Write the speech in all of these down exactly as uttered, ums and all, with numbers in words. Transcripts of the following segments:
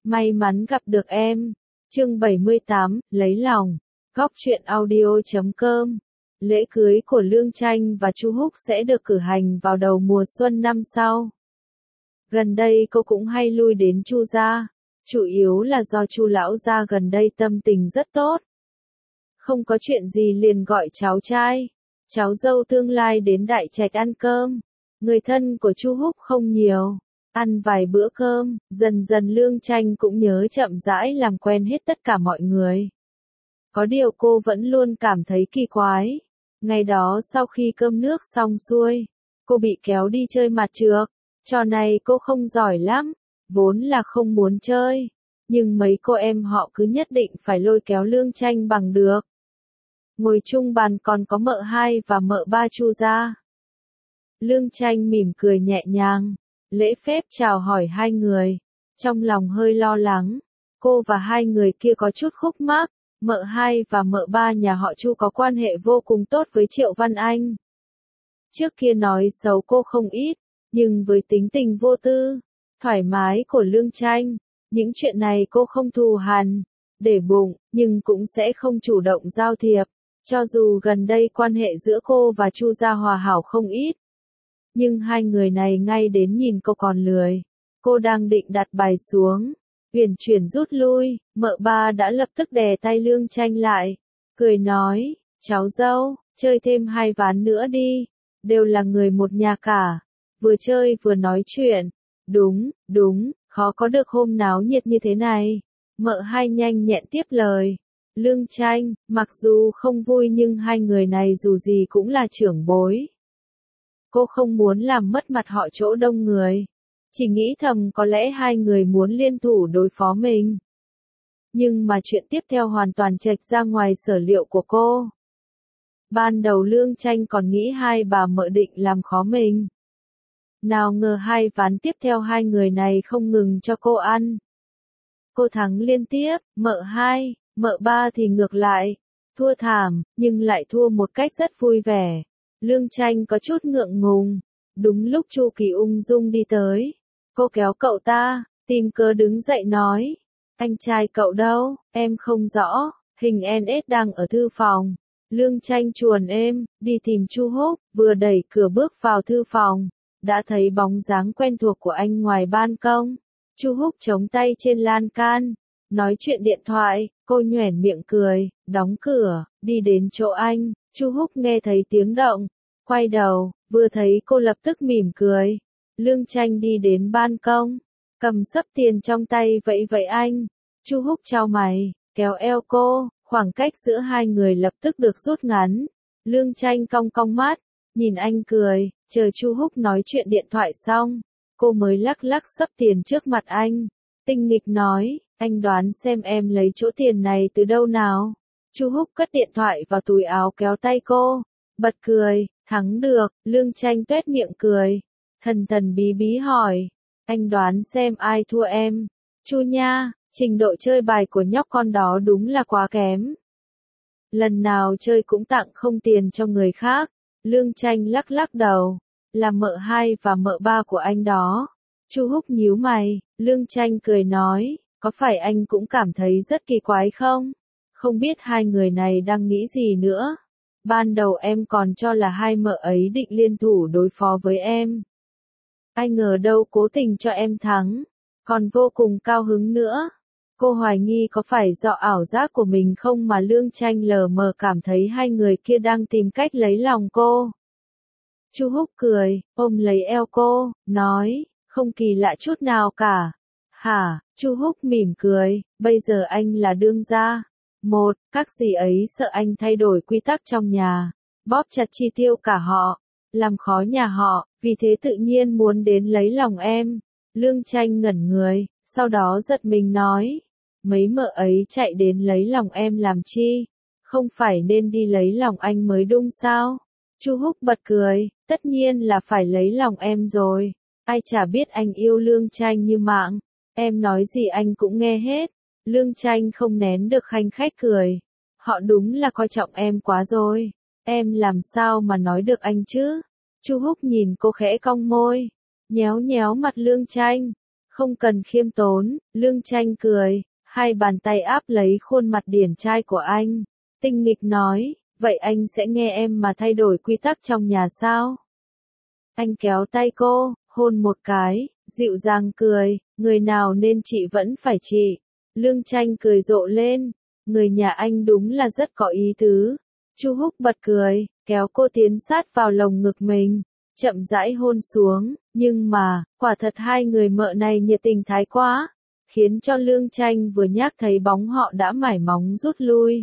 may mắn gặp được em. Chương bảy mươi tám, lấy lòng. Góc truyện audio chấm com. Lễ cưới của Lương Tranh và Chu Húc sẽ được cử hành vào đầu mùa xuân năm sau. Gần đây cô cũng hay lui đến Chu gia, chủ yếu là do Chu lão gia gần đây tâm tình rất tốt. Không có chuyện gì liền gọi cháu trai, cháu dâu tương lai đến đại trạch ăn cơm. Người thân của Chu Húc không nhiều, ăn vài bữa cơm, dần dần Lương Tranh cũng nhớ chậm rãi làm quen hết tất cả mọi người. Có điều cô vẫn luôn cảm thấy kỳ quái. Ngày đó sau khi cơm nước xong xuôi, cô bị kéo đi chơi mặt trược. Trò này cô không giỏi lắm, vốn là không muốn chơi, nhưng mấy cô em họ cứ nhất định phải lôi kéo Lương Tranh bằng được. Ngồi chung bàn còn có mợ hai và mợ ba Chu gia. Lương Tranh mỉm cười nhẹ nhàng, lễ phép chào hỏi hai người, trong lòng hơi lo lắng. Cô và hai người kia có chút khúc mắc, mợ hai và mợ ba nhà họ Chu có quan hệ vô cùng tốt với Triệu Văn Anh. Trước kia nói xấu cô không ít, nhưng với tính tình vô tư, thoải mái của Lương Tranh, những chuyện này cô không thù hằn, để bụng, nhưng cũng sẽ không chủ động giao thiệp. Cho dù gần đây quan hệ giữa cô và Chu gia hòa hảo không ít, nhưng hai người này ngay đến nhìn cô còn lười. Cô đang định đặt bài xuống, uyển chuyển rút lui, mợ ba đã lập tức đè tay Lương Tranh lại, cười nói, cháu dâu, chơi thêm hai ván nữa đi, đều là người một nhà cả, vừa chơi vừa nói chuyện. Đúng, đúng, khó có được hôm náo nhiệt như thế này. Mợ hai nhanh nhẹn tiếp lời. Lương Tranh, mặc dù không vui nhưng hai người này dù gì cũng là trưởng bối. Cô không muốn làm mất mặt họ chỗ đông người. Chỉ nghĩ thầm có lẽ hai người muốn liên thủ đối phó mình. Nhưng mà chuyện tiếp theo hoàn toàn chệch ra ngoài sở liệu của cô. Ban đầu Lương Tranh còn nghĩ hai bà mợ định làm khó mình. Nào ngờ hai ván tiếp theo hai người này không ngừng cho cô ăn. Cô thắng liên tiếp, mợ hai, mợ ba thì ngược lại, thua thảm, nhưng lại thua một cách rất vui vẻ. Lương Tranh có chút ngượng ngùng. Đúng lúc Chu Kỳ ung dung đi tới, cô kéo cậu ta, tìm cớ đứng dậy nói, anh trai cậu đâu, em không rõ, hình en ét đang ở thư phòng. Lương Tranh chuồn êm, đi tìm Chu Húc, vừa đẩy cửa bước vào thư phòng, đã thấy bóng dáng quen thuộc của anh ngoài ban công. Chu Húc chống tay trên lan can, nói chuyện điện thoại. Cô nhoẻn miệng cười, đóng cửa, đi đến chỗ anh. Chu Húc nghe thấy tiếng động, quay đầu, vừa thấy cô lập tức mỉm cười. Lương Tranh đi đến ban công, cầm xấp tiền trong tay vẫy vẫy anh. Chu Húc chau mày, kéo eo cô, khoảng cách giữa hai người lập tức được rút ngắn. Lương Tranh cong cong mắt, nhìn anh cười, chờ Chu Húc nói chuyện điện thoại xong, cô mới lắc lắc xấp tiền trước mặt anh, tinh nghịch nói, anh đoán xem em lấy chỗ tiền này từ đâu nào. Chu Húc cất điện thoại vào túi áo kéo tay cô, bật cười, thắng được. Lương Tranh tuét miệng cười, thần thần bí bí hỏi, anh đoán xem ai thua em. Chu nha, trình độ chơi bài của nhóc con đó đúng là quá kém. Lần nào chơi cũng tặng không tiền cho người khác. Lương Tranh lắc lắc đầu, là mợ hai và mợ ba của anh đó. Chu Húc nhíu mày, Lương Tranh cười nói, có phải anh cũng cảm thấy rất kỳ quái không? Không biết hai người này đang nghĩ gì nữa. Ban đầu em còn cho là hai mợ ấy định liên thủ đối phó với em. Ai ngờ đâu cố tình cho em thắng, còn vô cùng cao hứng nữa. Cô hoài nghi có phải do ảo giác của mình không mà Lương Tranh lờ mờ cảm thấy hai người kia đang tìm cách lấy lòng cô. Chu Húc cười, ôm lấy eo cô, nói, không kỳ lạ chút nào cả. Hả? Chu Húc mỉm cười, bây giờ anh là đương gia. Một, các dì ấy sợ anh thay đổi quy tắc trong nhà, bóp chặt chi tiêu cả họ, làm khó nhà họ, vì thế tự nhiên muốn đến lấy lòng em. Lương Tranh ngẩn người, sau đó giật mình nói, mấy mợ ấy chạy đến lấy lòng em làm chi? Không phải nên đi lấy lòng anh mới đúng sao? Chu Húc bật cười, tất nhiên là phải lấy lòng em rồi. Ai chả biết anh yêu Lương Tranh như mạng. Em nói gì anh cũng nghe hết. Lương Tranh không nén được khanh khách cười. Họ đúng là coi trọng em quá rồi. Em làm sao mà nói được anh chứ? Chu Húc nhìn cô khẽ cong môi, nhéo nhéo mặt Lương Tranh. Không cần khiêm tốn, Lương Tranh cười, hai bàn tay áp lấy khuôn mặt điển trai của anh. Tinh nghịch nói, vậy anh sẽ nghe em mà thay đổi quy tắc trong nhà sao? Anh kéo tay cô, hôn một cái, dịu dàng cười, người nào nên chị vẫn phải chị. Lương Tranh cười rộ lên, người nhà anh đúng là rất có ý tứ. Chu Húc bật cười, kéo cô tiến sát vào lồng ngực mình, chậm rãi hôn xuống, nhưng mà, quả thật hai người mợ này nhiệt tình thái quá, khiến cho Lương Tranh vừa nhắc thấy bóng họ đã mải móng rút lui.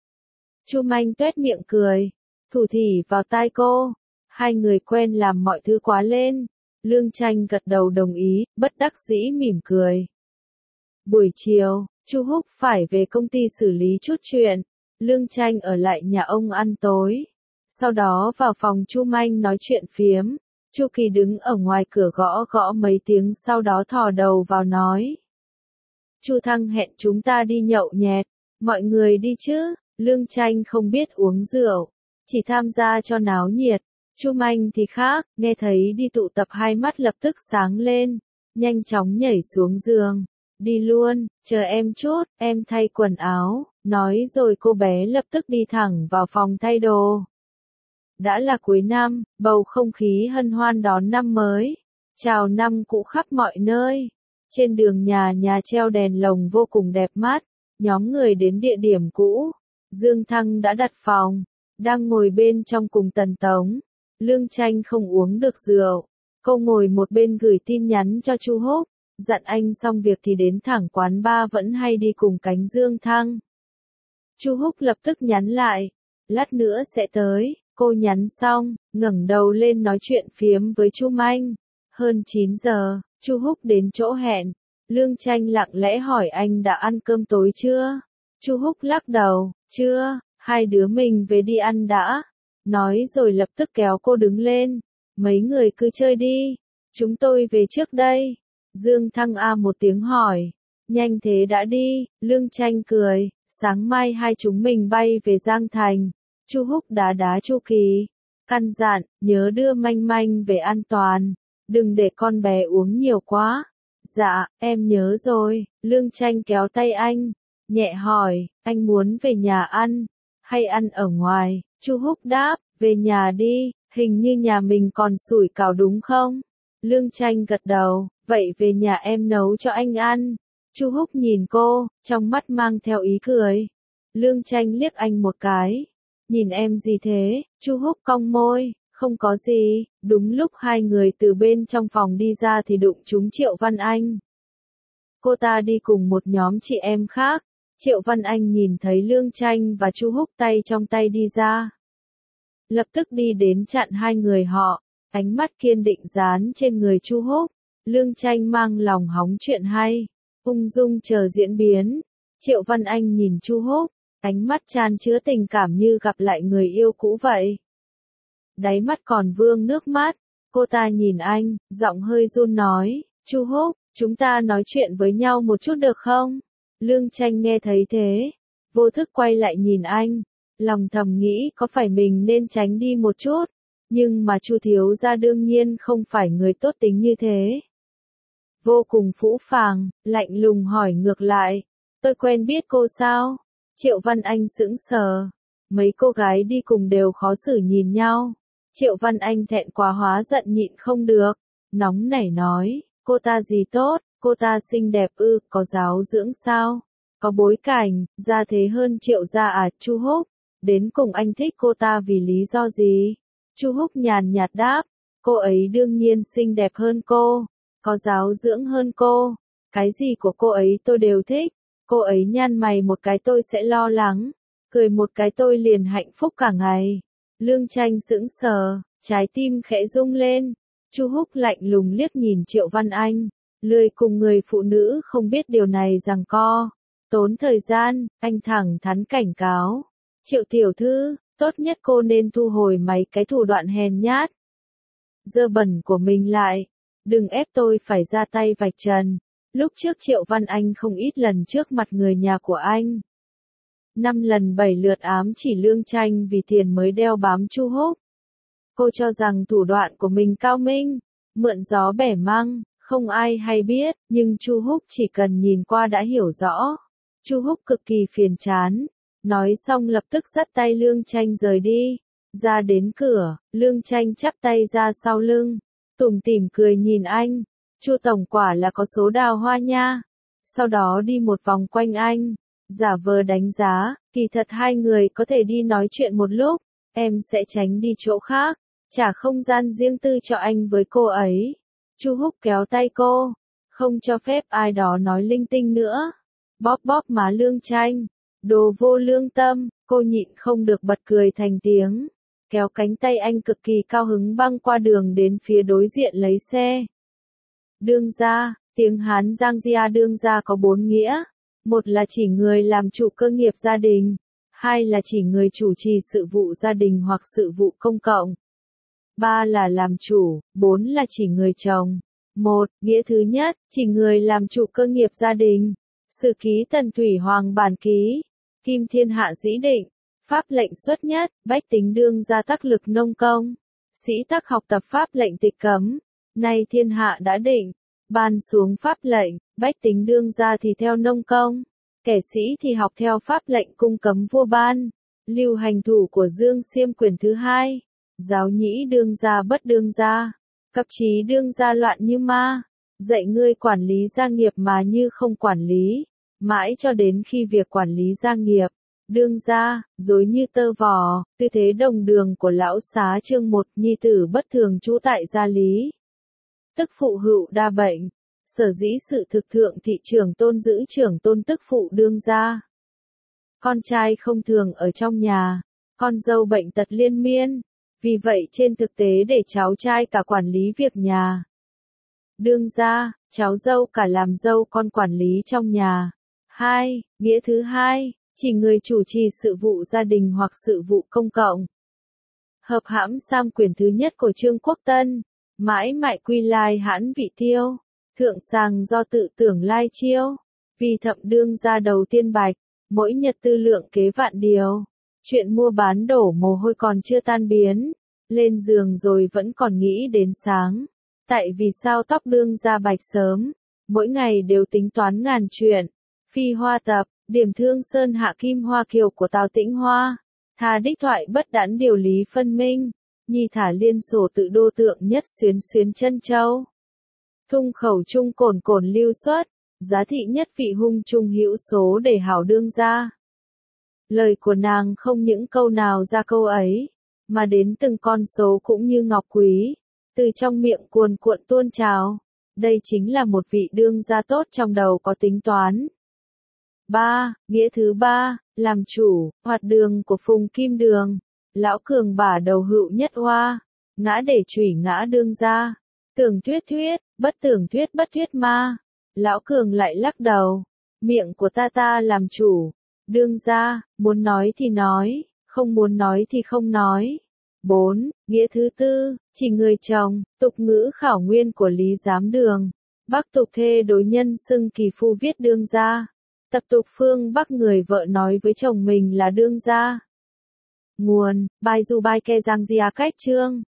Chu Manh tuét miệng cười, thủ thỉ vào tai cô, hai người quen làm mọi thứ quá lên. Lương Tranh gật đầu đồng ý, bất đắc dĩ mỉm cười. Buổi chiều, Chu Húc phải về công ty xử lý chút chuyện, Lương Tranh ở lại nhà ông ăn tối. Sau đó vào phòng Chu Manh nói chuyện phiếm, Chu Kỳ đứng ở ngoài cửa gõ gõ mấy tiếng sau đó thò đầu vào nói. Chu Thăng hẹn chúng ta đi nhậu nhẹt, mọi người đi chứ? Lương Tranh không biết uống rượu, chỉ tham gia cho náo nhiệt. Chu Manh thì khác, nghe thấy đi tụ tập hai mắt lập tức sáng lên, nhanh chóng nhảy xuống giường. Đi luôn, chờ em chút, em thay quần áo, nói rồi cô bé lập tức đi thẳng vào phòng thay đồ. Đã là cuối năm, bầu không khí hân hoan đón năm mới, chào năm cũ khắp mọi nơi. Trên đường nhà nhà treo đèn lồng vô cùng đẹp mắt, nhóm người đến địa điểm cũ. Dương Thăng đã đặt phòng, đang ngồi bên trong cùng Tần Tống. Lương Tranh không uống được rượu, cô ngồi một bên gửi tin nhắn cho Chu Húc, dặn anh xong việc thì đến thẳng quán bar vẫn hay đi cùng cánh Dương Thăng. Chu Húc lập tức nhắn lại, lát nữa sẽ tới. Cô nhắn xong, ngẩng đầu lên nói chuyện phiếm với Chu Manh. Hơn chín giờ, Chu Húc đến chỗ hẹn. Lương Tranh lặng lẽ hỏi anh đã ăn cơm tối chưa? Chu Húc lắc đầu, chưa, hai đứa mình về đi ăn đã. Nói rồi lập tức kéo cô đứng lên. Mấy người cứ chơi đi, chúng tôi về trước đây. Dương Thăng a một tiếng hỏi, nhanh thế đã đi? Lương Tranh cười, sáng mai hai chúng mình bay về Giang Thành. Chu Húc đá đá Chu Kỳ, căn dặn, nhớ đưa Manh Manh về an toàn, đừng để con bé uống nhiều quá. Dạ, em nhớ rồi. Lương Tranh kéo tay anh, nhẹ hỏi, anh muốn về nhà ăn, hay ăn ở ngoài? Chu Húc đáp, về nhà đi, hình như nhà mình còn sủi cảo đúng không? Lương Tranh gật đầu, vậy về nhà em nấu cho anh ăn. Chu Húc nhìn cô, trong mắt mang theo ý cười. Lương Tranh liếc anh một cái. Nhìn em gì thế? Chu Húc cong môi, không có gì. Đúng lúc hai người từ bên trong phòng đi ra thì đụng trúng Triệu Văn Anh. Cô ta đi cùng một nhóm chị em khác. Triệu Văn Anh nhìn thấy Lương Tranh và Chu Húc tay trong tay đi ra, lập tức đi đến chặn hai người họ, ánh mắt kiên định dán trên người Chu Húc. Lương Tranh mang lòng hóng chuyện hay, ung dung chờ diễn biến. Triệu Văn Anh nhìn Chu Húc, ánh mắt chan chứa tình cảm như gặp lại người yêu cũ vậy. Đáy mắt còn vương nước mắt, cô ta nhìn anh, giọng hơi run nói, Chu Húc, chúng ta nói chuyện với nhau một chút được không? Lương Tranh nghe thấy thế, vô thức quay lại nhìn anh, lòng thầm nghĩ có phải mình nên tránh đi một chút, nhưng mà Chu thiếu gia đương nhiên không phải người tốt tính như thế. Vô cùng phũ phàng, lạnh lùng hỏi ngược lại, tôi quen biết cô sao? Triệu Văn Anh sững sờ, mấy cô gái đi cùng đều khó xử nhìn nhau. Triệu Văn Anh thẹn quá hóa giận nhịn không được, nóng nảy nói, cô ta gì tốt, cô ta xinh đẹp ư, có giáo dưỡng sao? Có bối cảnh, gia thế hơn Triệu gia à? Chu Húc, đến cùng anh thích cô ta vì lý do gì? Chu Húc nhàn nhạt đáp, cô ấy đương nhiên xinh đẹp hơn cô, có giáo dưỡng hơn cô, cái gì của cô ấy tôi đều thích. Cô ấy nhăn mày một cái tôi sẽ lo lắng, cười một cái tôi liền hạnh phúc cả ngày. Lương Tranh sững sờ, trái tim khẽ rung lên. Chu Húc lạnh lùng liếc nhìn Triệu Văn Anh, lười cùng người phụ nữ không biết điều này giằng co, tốn thời gian. Anh thẳng thắn cảnh cáo, Triệu tiểu thư, tốt nhất cô nên thu hồi mấy cái thủ đoạn hèn nhát, dơ bẩn của mình lại, đừng ép tôi phải ra tay vạch trần. Lúc trước Triệu Văn Anh không ít lần trước mặt người nhà của anh, năm lần bảy lượt ám chỉ Lương Tranh vì tiền mới đeo bám Chu Húc. Cô cho rằng thủ đoạn của mình cao minh, mượn gió bẻ măng, Không ai hay biết, nhưng Chu Húc chỉ cần nhìn qua đã hiểu rõ. Chu Húc cực kỳ phiền chán. Nói xong lập tức dắt tay Lương Tranh rời đi. Ra đến cửa, Lương Tranh chắp tay ra sau lưng. Tủm tỉm cười nhìn anh. Chu tổng quả là có số đào hoa nha. Sau đó đi một vòng quanh anh. Giả vờ đánh giá, kỳ thật hai người có thể đi nói chuyện một lúc. Em sẽ tránh đi chỗ khác. Trả không gian riêng tư cho anh với cô ấy. Chu Húc kéo tay cô. Không cho phép ai đó nói linh tinh nữa. Bóp bóp má Lương Tranh. Đồ vô lương tâm, cô nhịn không được bật cười thành tiếng. Kéo cánh tay anh cực kỳ cao hứng băng qua đường đến phía đối diện lấy xe. Đương gia, tiếng Hán Giang Gia đương gia có bốn nghĩa. Một là chỉ người làm chủ cơ nghiệp gia đình. Hai là chỉ người chủ trì sự vụ gia đình hoặc sự vụ công cộng. Ba là làm chủ, bốn là chỉ người chồng. Một, nghĩa thứ nhất, chỉ người làm chủ cơ nghiệp gia đình. Sử ký Tần Thủy Hoàng bản ký. Kim thiên hạ dĩ định. Pháp lệnh xuất nhất, bách tính đương gia tắc lực nông công. Sĩ tắc học tập pháp lệnh tịch cấm. Nay thiên hạ đã định. Ban xuống pháp lệnh, bách tính đương gia thì theo nông công. Kẻ sĩ thì học theo pháp lệnh cung cấm vua ban. Lưu hành thủ của Dương Xiêm quyển thứ hai. Giáo nhĩ đương gia bất đương gia. Cấp trí đương gia loạn như ma. Dạy ngươi quản lý gia nghiệp mà như không quản lý. Mãi cho đến khi việc quản lý gia nghiệp, đương gia, dối như tơ vò, tư thế đồng đường của lão xá chương một nhi tử bất thường trú tại gia lý. Tức phụ hữu đa bệnh. Sở dĩ sự thực thượng thị trưởng tôn giữ trưởng tôn tức phụ đương gia. Con trai không thường ở trong nhà. Con dâu bệnh tật liên miên. Vì vậy trên thực tế để cháu trai cả quản lý việc nhà. Đương gia, cháu dâu cả làm dâu con quản lý trong nhà. Hai, nghĩa thứ hai, chỉ người chủ trì sự vụ gia đình hoặc sự vụ công cộng. Hợp hãm Sam quyển thứ nhất của Trương Quốc Tân. Mãi mại quy lai hãn vị tiêu. Thượng sàng do tự tưởng lai chiêu. Vì thậm đương gia đầu tiên bạch. Mỗi nhật tư lượng kế vạn điều. Chuyện mua bán đổ mồ hôi còn chưa tan biến. Lên giường rồi vẫn còn nghĩ đến sáng. Tại vì sao tóc đương gia bạch sớm. Mỗi ngày đều tính toán ngàn chuyện. Phi hoa tập, điểm thương sơn hạ kim hoa kiều của Tào Tĩnh Hoa. Thà đích thoại bất đãn điều lý phân minh. Nhi thả liên sổ tự đô tượng nhất xuyến xuyến chân châu. Thung khẩu trung cồn cồn lưu xuất. Giá thị nhất vị hung trung hữu số để hảo đương gia. Lời của nàng không những câu nào ra câu ấy, mà đến từng con số cũng như ngọc quý. Từ trong miệng cuồn cuộn tuôn trào. Đây chính là một vị đương gia tốt trong đầu có tính toán. Ba, nghĩa thứ ba, làm chủ, hoạt đường của Phùng Kim Đường. Lão cường bả đầu hữu nhất hoa. Ngã để chủy ngã đương gia. Tưởng thuyết thuyết, bất tưởng thuyết bất thuyết ma. Lão cường lại lắc đầu. Miệng của ta ta làm chủ. Đương gia, muốn nói thì nói, không muốn nói thì không nói. Bốn, nghĩa thứ tư, chỉ người chồng, tục ngữ khảo nguyên của Lý Giám Đường. Bắc tục thê đối nhân xưng kỳ phu viết đương gia. Tập tục phương Bắc người vợ nói với chồng mình là đương gia. Nguồn, bài du bài ke giang gia cách chương.